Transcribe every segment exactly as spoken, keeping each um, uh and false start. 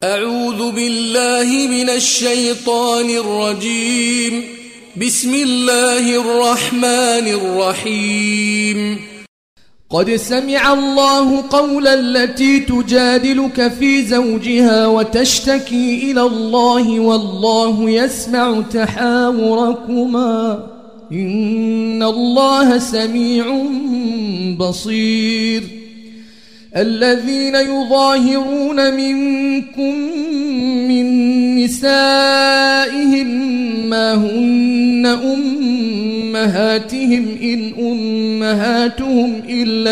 أعوذ بالله من الشيطان الرجيم. بسم الله الرحمن الرحيم. قد سمع الله قول التي تجادلك في زوجها وتشتكي إلى الله والله يسمع تحاوركما إن الله سميع بصير. الذين يظاهرون منكم من نسائهم ما هن أمهاتهم إن أمهاتهم إلا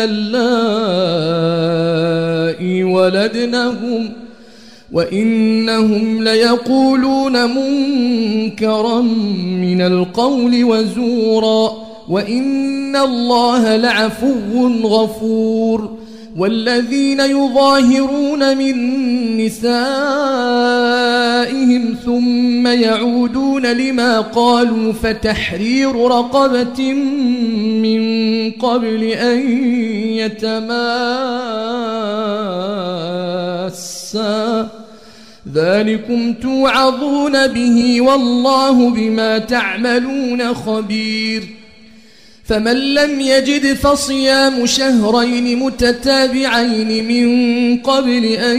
اللائي ولدنهم وإنهم ليقولون منكرا من القول وزورا وإن الله لعفو غفور. والذين يظاهرون من نسائهم ثم يعودون لما قالوا فتحرير رقبة من قبل أن يتماسا ذلكم توعظون به والله بما تعملون خبير. فمن لم يجد فصيام شهرين متتابعين من قبل أن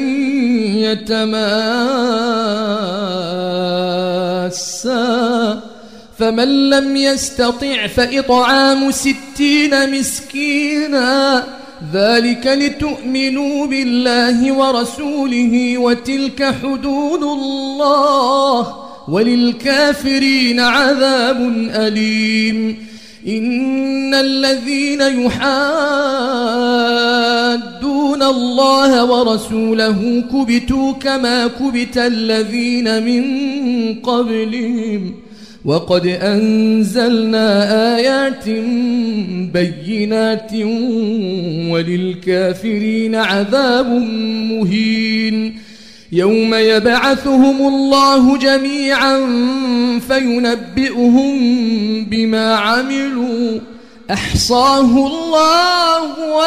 يتماسا فمن لم يستطع فإطعام ستين مسكينا ذلك لتؤمنوا بالله ورسوله وتلك حدود الله وللكافرين عذاب أليم. إن الذين يحادون الله ورسوله كبتوا كما كبت الذين من قبلهم وقد أنزلنا آيات بينات وللكافرين عذاب مهين. يوم يبعثهم الله جميعا فينبئهم بما عملوا أحصاه الله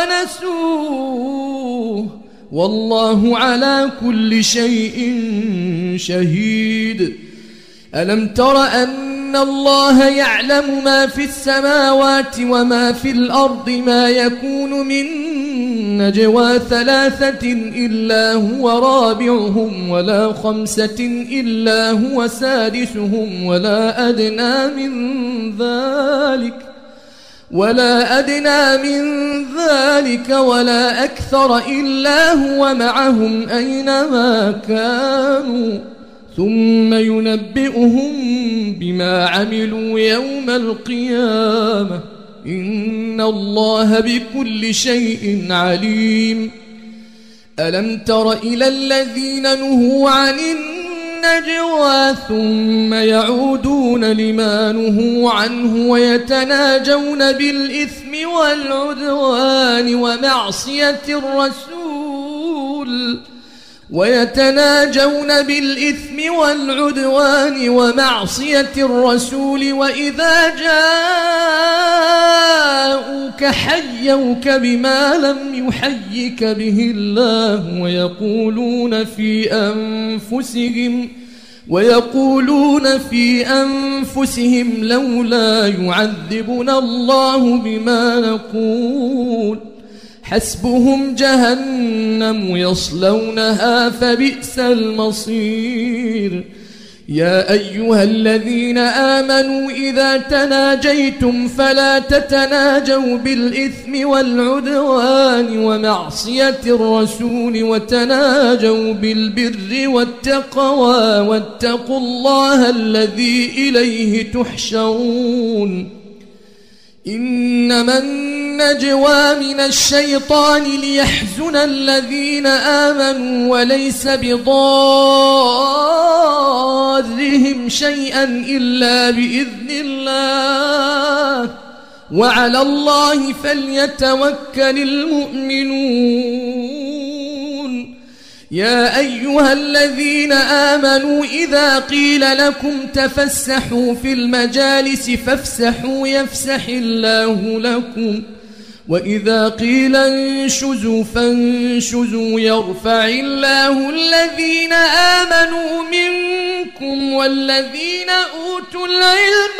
ونسوه والله على كل شيء شهيد. ألم تر أن الله يعلم ما في السماوات وما في الأرض ما يكون من نجوى ثلاثة إلا هو رابعهم ولا خمسة إلا هو سادسهم ولا أدنى من ذلك ولا أدنى من ذلك ولا أكثر إلا هو معهم أينما كانوا ثم ينبئهم بما عملوا يوم القيامة إن الله بكل شيء عليم. ألم تر إلى الذين نهوا عن النجوى ثم يعودون لما نهوا عنه ويتناجون بالإثم والعدوان ومعصية الرسول ويتناجون بالإثم والعدوان ومعصية الرسول وإذا جاءوك حيوك بما لم يحيك به الله ويقولون في أنفسهم ويقولون في أنفسهم لولا يعذبنا الله بما نقول حسبهم جهنم يصلونها فبئس المصير. يا أيها الذين آمنوا إذا تناجيتم فلا تتناجوا بالإثم والعدوان ومعصية الرسول وتناجوا بالبر والتقوى واتقوا الله الذي إليه تحشرون. إنما النجوى من الشيطان ليحزن الذين آمنوا وليس بضارهم شيئا إلا بإذن الله وعلى الله فليتوكل المؤمنون. يا أيها الذين آمنوا إذا قيل لكم تفسحوا في المجالس فافسحوا يفسح الله لكم وإذا قيل انشزوا فانشزوا يرفع الله الذين آمنوا منكم والذين أوتوا العلم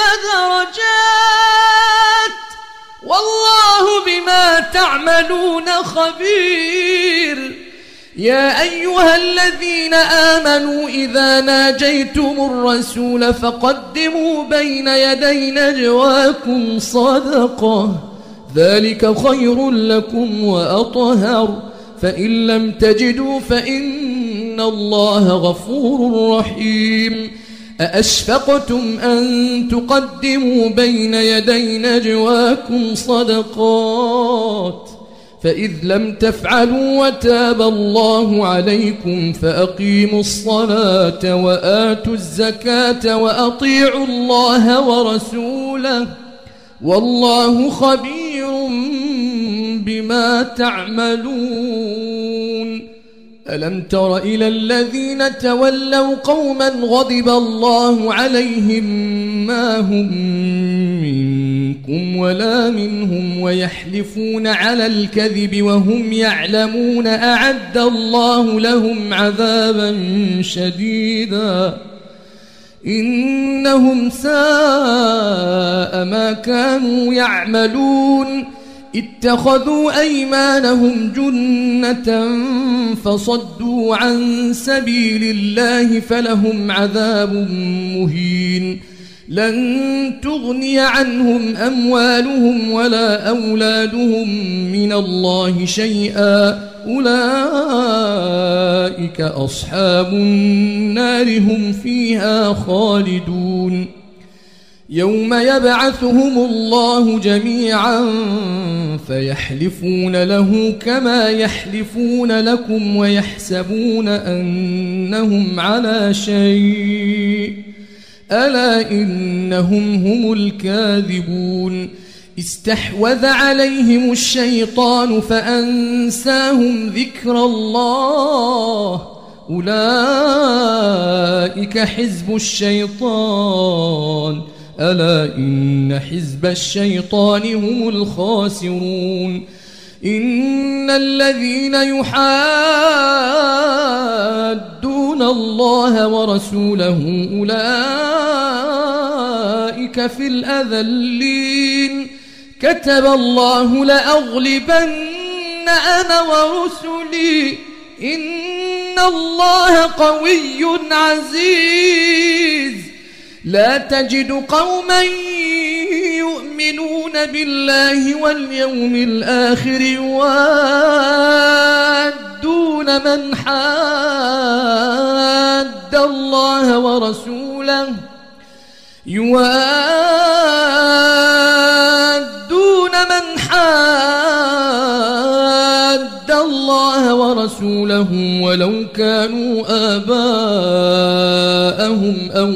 درجات والله بما تعملون خبير. يا أيها الذين آمنوا إذا ناجيتم الرسول فقدموا بين يدي نجواكم صدقة ذلك خير لكم وأطهر فإن لم تجدوا فإن الله غفور رحيم. أأشفقتم أن تقدموا بين يدي نجواكم صدقات فإذ لم تفعلوا وتاب الله عليكم فأقيموا الصلاة وآتوا الزكاة وأطيعوا الله ورسوله والله خبير بما تعملون. ألم تر إلى الذين تولوا قوما غضب الله عليهم ما هم منكم ولا منهم ويحلفون على الكذب وهم يعلمون أعد الله لهم عذابا شديدا إنهم ساء ما كانوا يعملون. اتخذوا أيمانهم جنة فصدوا عن سبيل الله فلهم عذاب مهين. لن تغني عنهم أموالهم ولا أولادهم من الله شيئا أولئك أصحاب النار هم فيها خالدون. يوم يبعثهم الله جميعا فيحلفون له كما يحلفون لكم ويحسبون أنهم على شيء ألا إنهم هم الكاذبون. استحوذ عليهم الشيطان فأنساهم ذكر الله أولئك حزب الشيطان ألا إن حزب الشيطان هم الخاسرون. إن الذين يحادون الله ورسوله أولئك في الأذلين. كتب الله لأغلبن أنا ورسلي إن الله قوي عزيز. لا تجد قوما يؤمنون بالله واليوم الآخر يوادون من حاد الله ورسوله يوادون من حاد الله ورسوله ولو كانوا آباءهم أو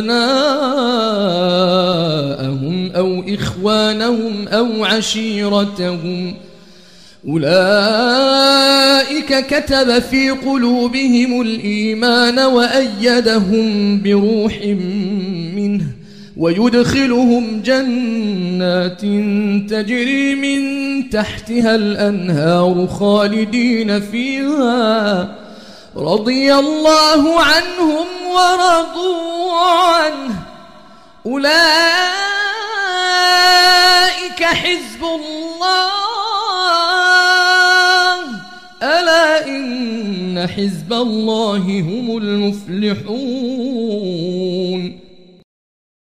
أبناءهم أو إخوانهم أو عشيرتهم أولئك كتب في قلوبهم الإيمان وأيدهم بروح منه ويدخلهم جنات تجري من تحتها الأنهار خالدين فيها رضي الله عنهم ورضوا عنه أولئك حزب الله ألا إن حزب الله هم المفلحون.